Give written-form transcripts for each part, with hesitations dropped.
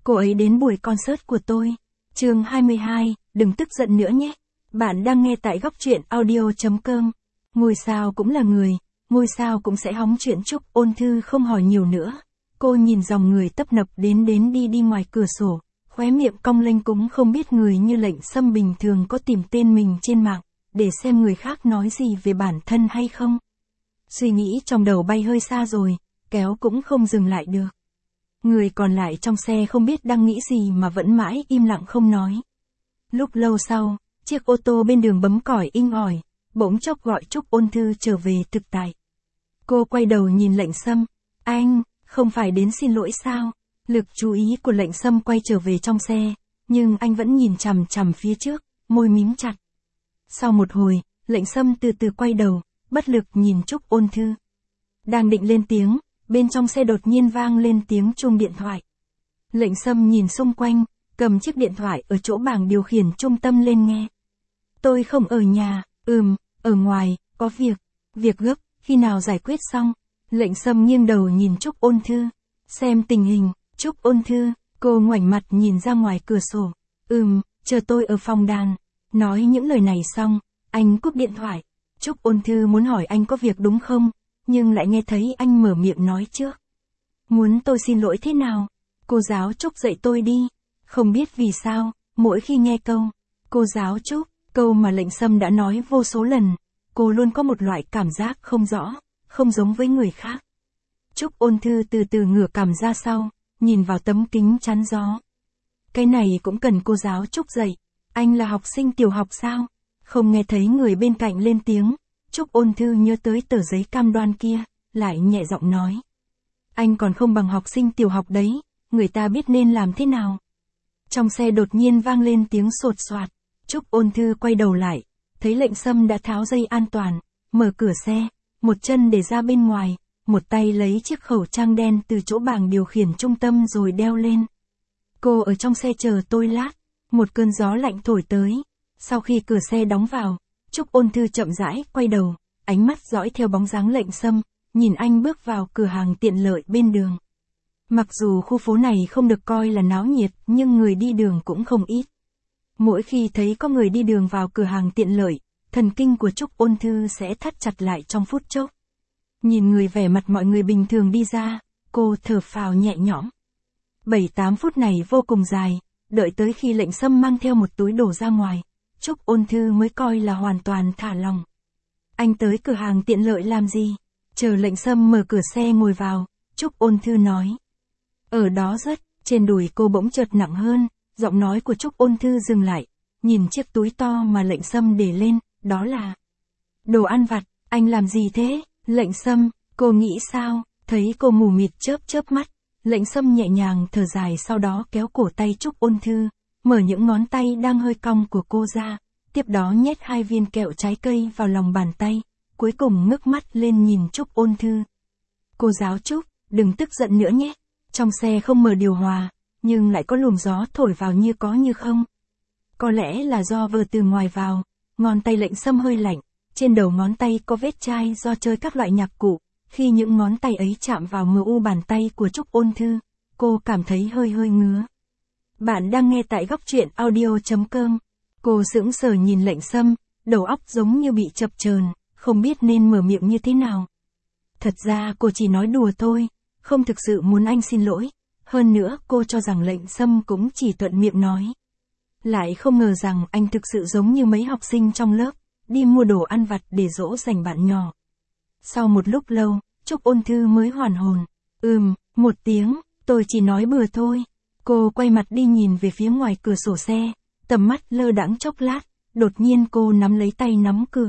Cô ấy đến buổi concert của tôi. Chương 22, đừng tức giận nữa nhé. Bạn đang nghe tại góc truyện audio.com. Ngôi sao cũng là người, ngôi sao cũng sẽ hóng chuyện. Trúc Ôn Thư không hỏi nhiều nữa. Cô nhìn dòng người tấp nập đến đi ngoài cửa sổ, khóe miệng cong lênh, cũng không biết người như Lệnh Sâm bình thường có tìm tên mình trên mạng, để xem người khác nói gì về bản thân hay không. Suy nghĩ trong đầu bay hơi xa rồi, kéo cũng không dừng lại được. Người còn lại trong xe không biết đang nghĩ gì mà vẫn mãi im lặng không nói. Lúc lâu sau, chiếc ô tô bên đường bấm còi inh ỏi, bỗng chốc gọi Trúc Ôn Thư trở về thực tại. Cô quay đầu nhìn Lệnh Sâm. Anh, không phải đến xin lỗi sao? Lực chú ý của Lệnh Sâm quay trở về trong xe, nhưng anh vẫn nhìn chằm chằm phía trước, môi mím chặt. Sau một hồi, Lệnh Sâm từ từ quay đầu, bất lực nhìn Trúc Ôn Thư. Đang định lên tiếng, bên trong xe đột nhiên vang lên tiếng chuông điện thoại. Lệnh Sâm nhìn xung quanh, cầm chiếc điện thoại ở chỗ bảng điều khiển trung tâm lên nghe. Tôi không ở nhà, ở ngoài, có việc gấp, khi nào giải quyết xong? Lệnh Sâm nghiêng đầu nhìn Trúc Ôn Thư, xem tình hình. Trúc Ôn Thư, cô ngoảnh mặt nhìn ra ngoài cửa sổ. Chờ tôi ở phòng đàn. Nói những lời này xong, anh cúp điện thoại. Trúc Ôn Thư muốn hỏi anh có việc đúng không, nhưng lại nghe thấy anh mở miệng nói trước. Muốn tôi xin lỗi thế nào? Cô giáo Trúc dạy tôi đi. Không biết vì sao, mỗi khi nghe câu cô giáo Trúc, câu mà Lệnh Sâm đã nói vô số lần, cô luôn có một loại cảm giác không rõ, không giống với người khác. Trúc Ôn Thư từ từ ngửa cằm ra sau, nhìn vào tấm kính chắn gió. Cái này cũng cần cô giáo Trúc dạy. Anh là học sinh tiểu học sao? Không nghe thấy người bên cạnh lên tiếng. Trúc Ôn Thư nhớ tới tờ giấy cam đoan kia, lại nhẹ giọng nói. Anh còn không bằng học sinh tiểu học đấy, người ta biết nên làm thế nào. Trong xe đột nhiên vang lên tiếng sột soạt. Trúc Ôn Thư quay đầu lại, thấy Lệnh Sâm đã tháo dây an toàn, mở cửa xe, một chân để ra bên ngoài, một tay lấy chiếc khẩu trang đen từ chỗ bảng điều khiển trung tâm rồi đeo lên. Cô ở trong xe chờ tôi lát. Một cơn gió lạnh thổi tới. Sau khi cửa xe đóng vào, Trúc Ôn Thư chậm rãi quay đầu, ánh mắt dõi theo bóng dáng Lệnh Sâm, nhìn anh bước vào cửa hàng tiện lợi bên đường. Mặc dù khu phố này không được coi là náo nhiệt, nhưng người đi đường cũng không ít. Mỗi khi thấy có người đi đường vào cửa hàng tiện lợi, thần kinh của Trúc Ôn Thư sẽ thắt chặt lại trong phút chốc. Nhìn người vẻ mặt mọi người bình thường đi ra, cô thở phào nhẹ nhõm. 7-8 phút này vô cùng dài, đợi tới khi Lệnh Sâm mang theo một túi đồ ra ngoài, Trúc Ôn Thư mới coi là hoàn toàn thả lòng. Anh tới cửa hàng tiện lợi làm gì? Chờ Lệnh Sâm mở cửa xe ngồi vào, Trúc Ôn Thư nói. Ở đó rất, trên đùi cô bỗng chợt nặng hơn, giọng nói của Trúc Ôn Thư dừng lại, nhìn chiếc túi to mà Lệnh Sâm để lên, đó là đồ ăn vặt. Anh làm gì thế? Lệnh Sâm, cô nghĩ sao? Thấy cô mù mịt chớp mắt, Lệnh Sâm nhẹ nhàng thở dài, sau đó kéo cổ tay Trúc Ôn Thư, mở những ngón tay đang hơi cong của cô ra, tiếp đó nhét 2 viên kẹo trái cây vào lòng bàn tay, cuối cùng ngước mắt lên nhìn Trúc Ôn Thư. Cô giáo Trúc, đừng tức giận nữa nhé. Trong xe không mở điều hòa, nhưng lại có luồng gió thổi vào như có như không. Có lẽ là do vừa từ ngoài vào, ngón tay Lệnh Sâm hơi lạnh, trên đầu ngón tay có vết chai do chơi các loại nhạc cụ. Khi những ngón tay ấy chạm vào mu bàn tay của Trúc Ôn Thư, cô cảm thấy hơi ngứa. Bạn đang nghe tại góc truyện audio.com. Cô sững sờ nhìn Lệnh Sâm, đầu óc giống như bị chập chờn, không biết nên mở miệng như thế nào. Thật ra cô chỉ nói đùa thôi, không thực sự muốn anh xin lỗi. Hơn nữa cô cho rằng Lệnh Sâm cũng chỉ thuận miệng nói. Lại không ngờ rằng anh thực sự giống như mấy học sinh trong lớp, đi mua đồ ăn vặt để dỗ dành bạn nhỏ. Sau một lúc lâu, Trúc Ôn Thư mới hoàn hồn. Một tiếng, tôi chỉ nói bừa thôi. Cô quay mặt đi nhìn về phía ngoài cửa sổ xe, tầm mắt lơ đãng chốc lát, đột nhiên cô nắm lấy tay nắm cửa.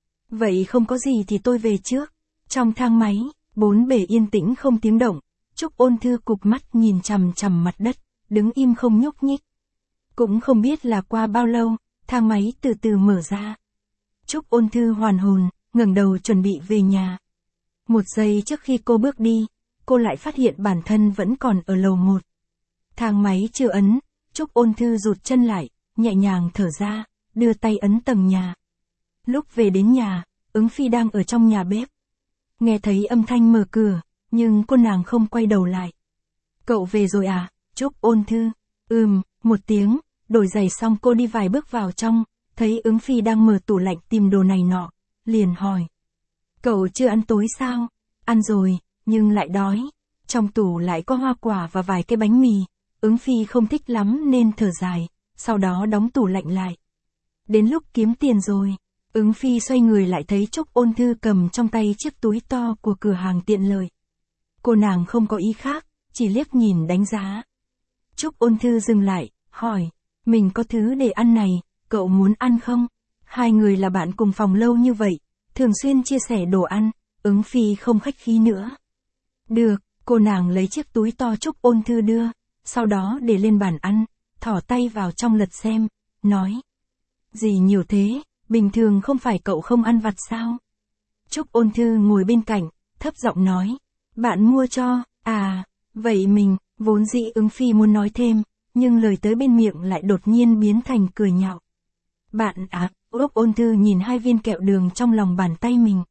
Vậy không có gì thì tôi về trước. Trong thang máy, bốn bề yên tĩnh không tiếng động, Trúc Ôn Thư cụp mắt nhìn chằm mặt đất, đứng im không nhúc nhích. Cũng không biết là qua bao lâu, thang máy từ từ mở ra. Trúc Ôn Thư hoàn hồn, ngẩng đầu chuẩn bị về nhà. Một giây trước khi cô bước đi, cô lại phát hiện bản thân vẫn còn ở lầu 1. Thang máy chưa ấn, Trúc Ôn Thư rụt chân lại, nhẹ nhàng thở ra, đưa tay ấn tầng nhà. Lúc về đến nhà, Ứng Phi đang ở trong nhà bếp. Nghe thấy âm thanh mở cửa, nhưng cô nàng không quay đầu lại. Cậu về rồi à? Trúc Ôn Thư. Một tiếng, đổi giày xong cô đi vài bước vào trong, thấy Ứng Phi đang mở tủ lạnh tìm đồ này nọ, liền hỏi. Cậu chưa ăn tối sao? Ăn rồi, nhưng lại đói. Trong tủ lại có hoa quả và vài cái bánh mì. Ứng Phi không thích lắm nên thở dài, sau đó đóng tủ lạnh lại. Đến lúc kiếm tiền rồi, Ứng Phi xoay người lại thấy Trúc Ôn Thư cầm trong tay chiếc túi to của cửa hàng tiện lợi. Cô nàng không có ý khác, chỉ liếc nhìn đánh giá. Trúc Ôn Thư dừng lại, hỏi, mình có thứ để ăn này, cậu muốn ăn không? Hai người là bạn cùng phòng lâu như vậy, thường xuyên chia sẻ đồ ăn, Ứng Phi không khách khí nữa. Được, cô nàng lấy chiếc túi to Trúc Ôn Thư đưa, sau đó để lên bàn ăn, thỏ tay vào trong lật xem, nói. Gì nhiều thế, bình thường không phải cậu không ăn vặt sao? Trúc Ôn Thư ngồi bên cạnh, thấp giọng nói. Bạn mua cho, vậy mình, vốn dĩ Ứng Phi muốn nói thêm, nhưng lời tới bên miệng lại đột nhiên biến thành cười nhạo. Bạn Trúc Ôn Thư nhìn hai viên kẹo đường trong lòng bàn tay mình.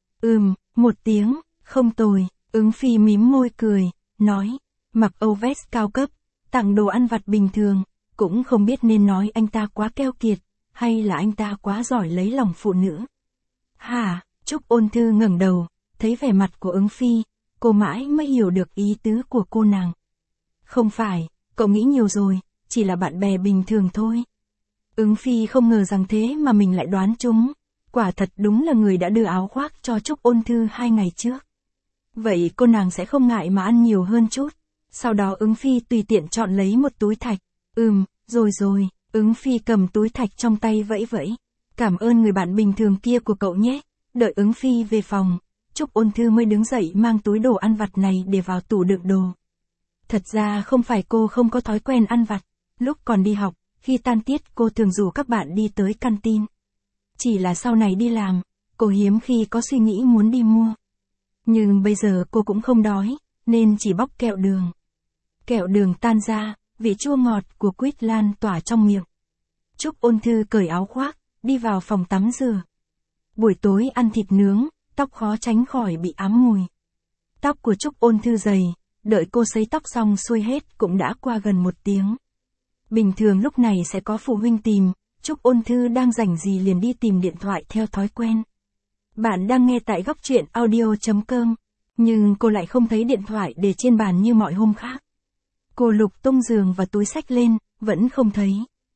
Một tiếng, không tồi, Ứng Phi mím môi cười, nói, mặc âu vest cao cấp, tặng đồ ăn vặt bình thường, cũng không biết nên nói anh ta quá keo kiệt, hay là anh ta quá giỏi lấy lòng phụ nữ. Hả? Trúc Ôn Thư ngẩng đầu, thấy vẻ mặt của Ứng Phi, cô mãi mới hiểu được ý tứ của cô nàng. Không phải, cậu nghĩ nhiều rồi, chỉ là bạn bè bình thường thôi. Ứng Phi không ngờ rằng thế mà mình lại đoán trúng, quả thật đúng là người đã đưa áo khoác cho Trúc Ôn Thư 2 ngày trước. Vậy cô nàng sẽ không ngại mà ăn nhiều hơn chút. Sau đó Ứng Phi tùy tiện chọn lấy một túi thạch. Rồi, Ứng Phi cầm túi thạch trong tay vẫy vẫy. Cảm ơn người bạn bình thường kia của cậu nhé. Đợi Ứng Phi về phòng, Trúc Ôn Thư mới đứng dậy mang túi đồ ăn vặt này để vào tủ đựng đồ. Thật ra không phải cô không có thói quen ăn vặt. Lúc còn đi học, khi tan tiết cô thường rủ các bạn đi tới canteen. Chỉ là sau này đi làm, cô hiếm khi có suy nghĩ muốn đi mua. Nhưng bây giờ cô cũng không đói, nên chỉ bóc kẹo đường. Kẹo đường tan ra, vị chua ngọt của quýt lan tỏa trong miệng. Trúc Ôn Thư cởi áo khoác, đi vào phòng tắm rửa. Buổi tối ăn thịt nướng, tóc khó tránh khỏi bị ám mùi. Tóc của Trúc Ôn Thư dày, đợi cô sấy tóc xong xuôi hết cũng đã qua gần 1 tiếng. Bình thường lúc này sẽ có phụ huynh tìm, Trúc Ôn Thư đang rảnh gì liền đi tìm điện thoại theo thói quen. Bạn đang nghe tại góc truyện audio.com, nhưng cô lại không thấy điện thoại để trên bàn như mọi hôm khác. Cô lục tung giường và túi xách lên, vẫn không thấy.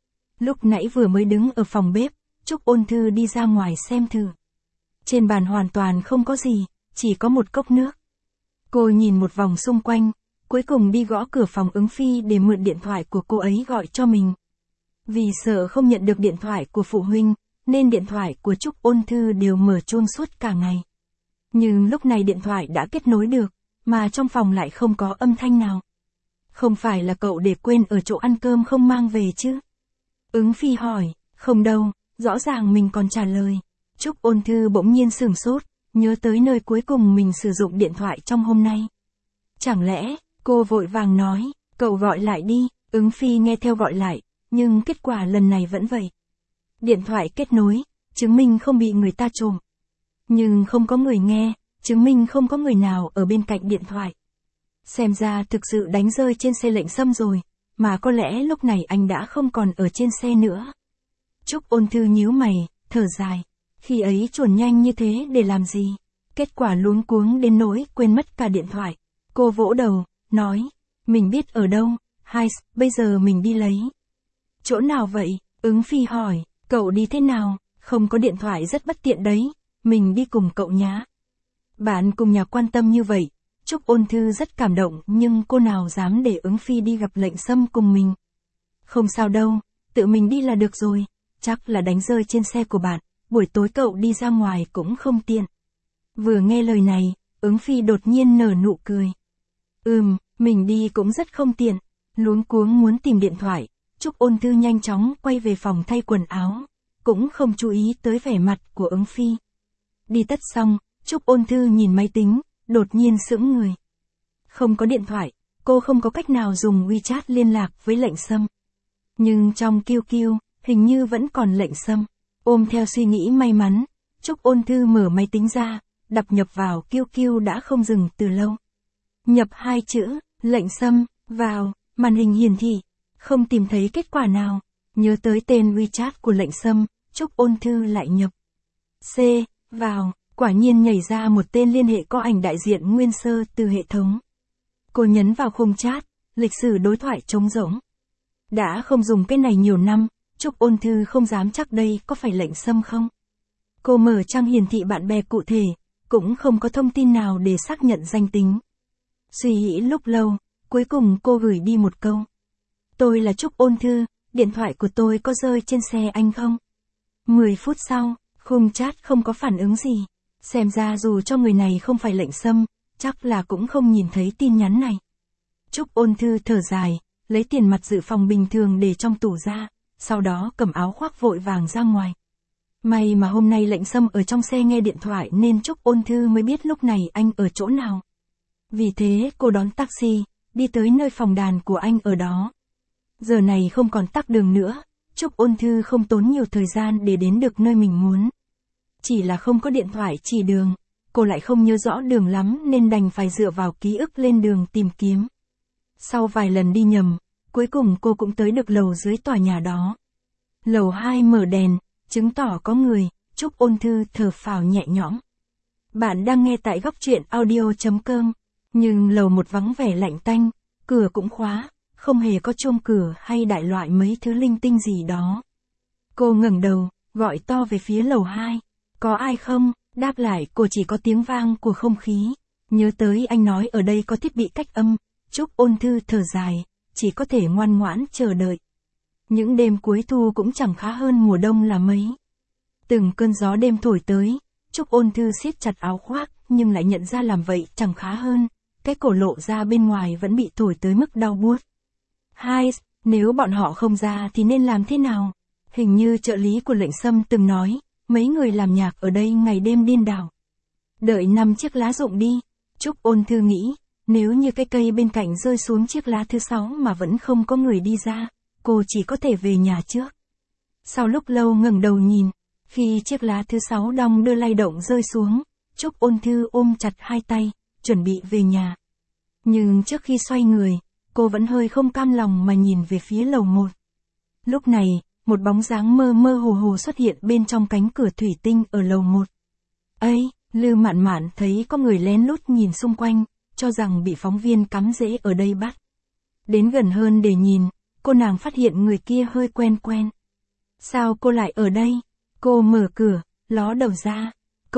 Lúc nãy vừa mới đứng ở phòng bếp, Trúc Ôn Thư đi ra ngoài xem thử. Trên bàn hoàn toàn không có gì, chỉ có một cốc nước. Cô nhìn một vòng xung quanh, cuối cùng đi gõ cửa phòng Ứng Phi để mượn điện thoại của cô ấy gọi cho mình. Vì sợ không nhận được điện thoại của phụ huynh, nên điện thoại của Trúc Ôn Thư đều mở chuông suốt cả ngày. Nhưng lúc này điện thoại đã kết nối được, mà trong phòng lại không có âm thanh nào. Không phải là cậu để quên ở chỗ ăn cơm không mang về chứ? Ứng Phi hỏi, không đâu, rõ ràng mình còn trả lời. Trúc Ôn Thư bỗng nhiên sửng sốt, nhớ tới nơi cuối cùng mình sử dụng điện thoại trong hôm nay. Chẳng lẽ, cô vội vàng nói, cậu gọi lại đi, Ứng Phi nghe theo gọi lại, nhưng kết quả lần này vẫn vậy. Điện thoại kết nối, chứng minh không bị người ta trộm. Nhưng không có người nghe, chứng minh không có người nào ở bên cạnh điện thoại. Xem ra thực sự đánh rơi trên xe Lệnh Sâm rồi, mà có lẽ lúc này anh đã không còn ở trên xe nữa. Trúc Ôn Thư nhíu mày, thở dài. Khi ấy chuồn nhanh như thế để làm gì? Kết quả luống cuống đến nỗi quên mất cả điện thoại. Cô vỗ đầu, nói, mình biết ở đâu, bây giờ mình đi lấy. Chỗ nào vậy? Ứng Phi hỏi, cậu đi thế nào? Không có điện thoại rất bất tiện đấy, mình đi cùng cậu nhá. Bạn cùng nhà quan tâm như vậy. Trúc Ôn Thư rất cảm động nhưng cô nào dám để Ứng Phi đi gặp Lệnh Sâm cùng mình. Không sao đâu, tự mình đi là được rồi, chắc là đánh rơi trên xe của bạn, buổi tối cậu đi ra ngoài cũng không tiện. Vừa nghe lời này, Ứng Phi đột nhiên nở nụ cười. Mình đi cũng rất không tiện, luống cuống muốn tìm điện thoại, Trúc Ôn Thư nhanh chóng quay về phòng thay quần áo, cũng không chú ý tới vẻ mặt của Ứng Phi. Đi tất xong, Trúc Ôn Thư nhìn máy tính, đột nhiên sững người. Không có điện thoại, cô không có cách nào dùng WeChat liên lạc với Lệnh Sâm. Nhưng trong QQ, hình như vẫn còn Lệnh Sâm. Ôm theo suy nghĩ may mắn, Trúc Ôn Thư mở máy tính ra, đập nhập vào QQ đã không dừng từ lâu. Nhập 2 chữ, Lệnh Sâm, vào, màn hình hiển thị, không tìm thấy kết quả nào. Nhớ tới tên WeChat của Lệnh Sâm, Trúc Ôn Thư lại nhập C vào, quả nhiên nhảy ra một tên liên hệ có ảnh đại diện nguyên sơ từ hệ thống. Cô nhấn vào khung chat, lịch sử đối thoại trống rỗng. Đã không dùng cái này nhiều năm, Trúc Ôn Thư không dám chắc đây có phải Lệnh Sâm không. Cô mở trang hiển thị bạn bè cụ thể, cũng không có thông tin nào để xác nhận danh tính. Suy nghĩ lúc lâu, cuối cùng cô gửi đi một câu. Tôi là Trúc Ôn Thư, điện thoại của tôi có rơi trên xe anh không? 10 phút sau, khung chat không có phản ứng gì. Xem ra dù cho người này không phải Lệnh Sâm, chắc là cũng không nhìn thấy tin nhắn này. Trúc Ôn Thư thở dài, lấy tiền mặt dự phòng bình thường để trong tủ ra, sau đó cầm áo khoác vội vàng ra ngoài. May mà hôm nay Lệnh Sâm ở trong xe nghe điện thoại nên Trúc Ôn Thư mới biết lúc này anh ở chỗ nào. Vì thế cô đón taxi, đi tới nơi phòng đàn của anh ở đó. Giờ này không còn tắc đường nữa, Trúc Ôn Thư không tốn nhiều thời gian để đến được nơi mình muốn. Chỉ là không có điện thoại chỉ đường, cô lại không nhớ rõ đường lắm nên đành phải dựa vào ký ức lên đường tìm kiếm. Sau vài lần đi nhầm, cuối cùng cô cũng tới được lầu dưới tòa nhà đó. Lầu 2 mở đèn, chứng tỏ có người, Trúc Ôn Thư thở phào nhẹ nhõm. Bạn đang nghe tại góc truyện audio.com, nhưng lầu 1 vắng vẻ lạnh tanh, cửa cũng khóa, không hề có chuông cửa hay đại loại mấy thứ linh tinh gì đó. Cô ngẩng đầu, gọi to về phía lầu 2, có ai không? Đáp lại cô chỉ có tiếng vang của không khí. Nhớ tới anh nói ở đây có thiết bị cách âm, Trúc Ôn Thư thở dài, chỉ có thể ngoan ngoãn chờ đợi. Những đêm cuối thu cũng chẳng khá hơn mùa đông là mấy. Từng cơn gió đêm thổi tới, Trúc Ôn Thư siết chặt áo khoác, nhưng lại nhận ra làm vậy chẳng khá hơn, cái cổ lộ ra bên ngoài vẫn bị thổi tới mức đau buốt. Nếu bọn họ không ra thì nên làm thế nào? Hình như trợ lý của Lệnh Sâm từng nói, mấy người làm nhạc ở đây ngày đêm điên đảo. Đợi 5 chiếc lá rụng đi, Trúc Ôn Thư nghĩ, nếu như cái cây bên cạnh rơi xuống chiếc lá thứ 6 mà vẫn không có người đi ra, cô chỉ có thể về nhà trước. Sau lúc lâu ngẩng đầu nhìn, khi chiếc lá thứ 6 đong đưa lay động rơi xuống, Trúc Ôn Thư ôm chặt hai tay, chuẩn bị về nhà. Nhưng trước khi xoay người, cô vẫn hơi không cam lòng mà nhìn về phía lầu 1. Lúc này, một bóng dáng mơ mơ hồ hồ xuất hiện bên trong cánh cửa thủy tinh ở lầu 1. Ây, Lư Mạn Mạn thấy có người lén lút nhìn xung quanh, cho rằng bị phóng viên cắm rễ ở đây bắt. Đến gần hơn để nhìn, cô nàng phát hiện người kia hơi quen quen. Sao cô lại ở đây? Cô mở cửa, ló đầu ra.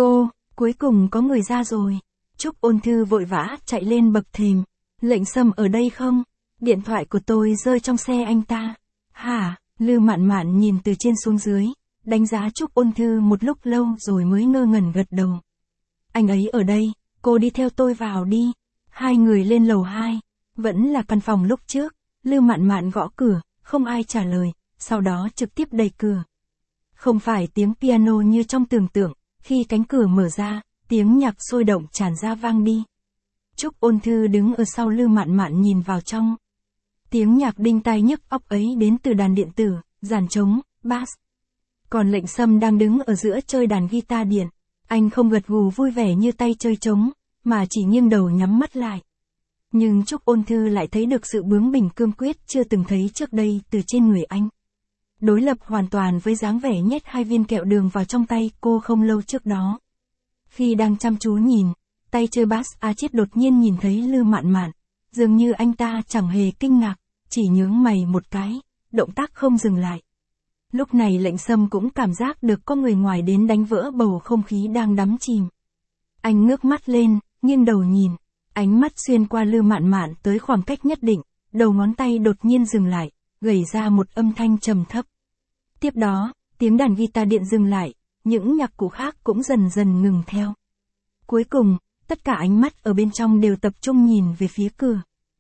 Cuối cùng có người ra rồi. Trúc Ôn Thư vội vã chạy lên bậc thềm. Lệnh Sâm ở đây không? Điện thoại của tôi rơi trong xe anh ta. Hả? Lư Mạn Mạn nhìn từ trên xuống dưới, đánh giá Trúc Ôn Thư một lúc lâu rồi mới ngơ ngẩn gật đầu. Anh ấy ở đây, cô đi theo tôi vào đi. Hai người lên lầu 2, vẫn là căn phòng lúc trước. Lư Mạn Mạn gõ cửa, không ai trả lời, sau đó trực tiếp đẩy cửa. Không phải tiếng piano như trong tưởng tượng, khi cánh cửa mở ra, tiếng nhạc sôi động tràn ra vang đi. Trúc Ôn Thư đứng ở sau Lư Mạn Mạn nhìn vào trong. Tiếng nhạc đinh tai nhức óc ấy đến từ đàn điện tử, dàn trống, bass. Còn Lệnh Sâm đang đứng ở giữa chơi đàn guitar điện. Anh không gật gù vui vẻ như tay chơi trống, mà chỉ nghiêng đầu nhắm mắt lại. Nhưng Trúc Ôn Thư lại thấy được sự bướng bỉnh cương quyết chưa từng thấy trước đây từ trên người anh. Đối lập hoàn toàn với dáng vẻ nhét 2 viên kẹo đường vào trong tay cô không lâu trước đó. Khi đang chăm chú nhìn, tay chơi bass Achit đột nhiên nhìn thấy Lư Mạn Mạn, dường như anh ta chẳng hề kinh ngạc, chỉ nhướng mày một cái, động tác không dừng lại. Lúc này Lệnh Sâm cũng cảm giác được có người ngoài đến đánh vỡ bầu không khí đang đắm chìm. Anh ngước mắt lên, nghiêng đầu nhìn, ánh mắt xuyên qua Lư Mạn Mạn tới khoảng cách nhất định, đầu ngón tay đột nhiên dừng lại, gảy ra một âm thanh trầm thấp. Tiếp đó, tiếng đàn guitar điện dừng lại, những nhạc cụ khác cũng dần dần ngừng theo. Cuối cùng, tất cả ánh mắt ở bên trong đều tập trung nhìn về phía cửa.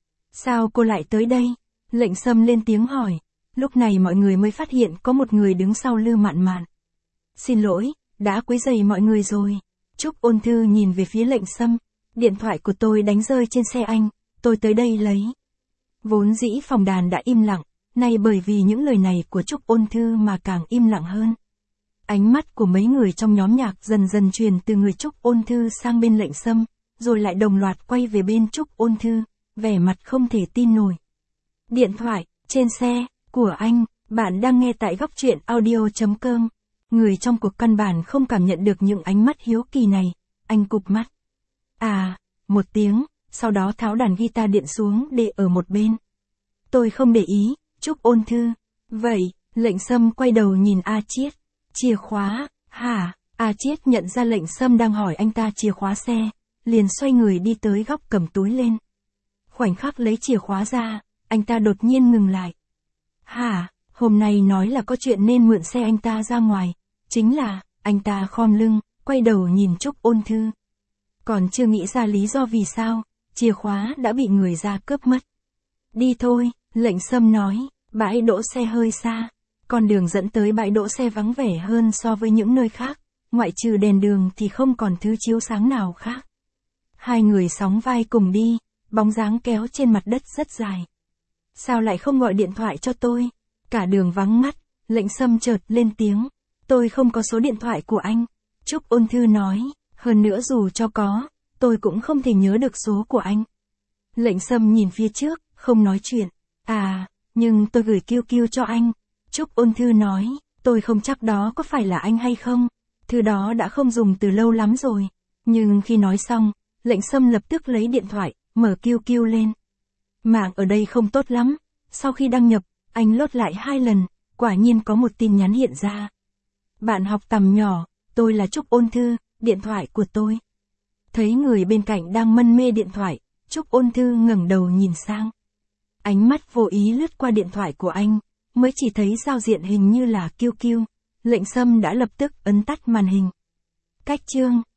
Sao cô lại tới đây? Lệnh Sâm lên tiếng hỏi. Lúc này mọi người mới phát hiện có một người đứng sau Lư Mạn Mạn. Xin lỗi, đã quấy rầy mọi người rồi. Trúc Ôn Thư nhìn về phía Lệnh Sâm. Điện thoại của tôi đánh rơi trên xe anh, tôi tới đây lấy. Vốn dĩ phòng đàn đã im lặng, nay bởi vì những lời này của Trúc Ôn Thư mà càng im lặng hơn. Ánh mắt của mấy người trong nhóm nhạc dần dần truyền từ người Trúc Ôn Thư sang bên Lệnh Sâm, rồi lại đồng loạt quay về bên Trúc Ôn Thư, vẻ mặt không thể tin nổi. Điện thoại, trên xe, của anh, bạn đang nghe tại góc truyện audio.com. Người trong cuộc căn bản không cảm nhận được những ánh mắt hiếu kỳ này, anh cụp mắt. À, một tiếng, sau đó tháo đàn guitar điện xuống để ở một bên. Tôi không để ý, Trúc Ôn Thư. Vậy, Lệnh Sâm quay đầu nhìn A Chiết. Chìa khóa, hả? A Chiết nhận ra Lệnh Sâm đang hỏi anh ta chìa khóa xe, liền xoay người đi tới góc cầm túi lên. Khoảnh khắc lấy chìa khóa ra, anh ta đột nhiên ngừng lại. Hả, hôm nay nói là có chuyện nên mượn xe anh ta ra ngoài. Chính là, anh ta khom lưng, quay đầu nhìn Trúc Ôn Thư. Còn chưa nghĩ ra lý do vì sao, chìa khóa đã bị người ra cướp mất. Đi thôi, Lệnh Sâm nói, bãi đỗ xe hơi xa. Con đường dẫn tới bãi đỗ xe vắng vẻ hơn so với những nơi khác, ngoại trừ đèn đường thì không còn thứ chiếu sáng nào khác. Hai người sóng vai cùng đi, bóng dáng kéo trên mặt đất rất dài. Sao lại không gọi điện thoại cho tôi? Cả đường vắng ngắt, Lệnh Sâm chợt lên tiếng. Tôi không có số điện thoại của anh. Trúc Ôn Thư nói, hơn nữa dù cho có, tôi cũng không thể nhớ được số của anh. Lệnh Sâm nhìn phía trước, không nói chuyện. À, nhưng tôi gửi QQ cho anh. Trúc Ôn Thư nói, tôi không chắc đó có phải là anh hay không. Thư đó đã không dùng từ lâu lắm rồi. Nhưng khi nói xong, Lệnh Sâm lập tức lấy điện thoại, mở QQ lên. Mạng ở đây không tốt lắm. Sau khi đăng nhập, anh lốt lại 2 lần, quả nhiên có một tin nhắn hiện ra. Bạn học tầm nhỏ, tôi là Trúc Ôn Thư, điện thoại của tôi. Thấy người bên cạnh đang mân mê điện thoại, Trúc Ôn Thư ngẩng đầu nhìn sang. Ánh mắt vô ý lướt qua điện thoại của anh, mới chỉ thấy giao diện hình như là QQ. Lệnh Sâm đã lập tức ấn tắt màn hình. Cách chương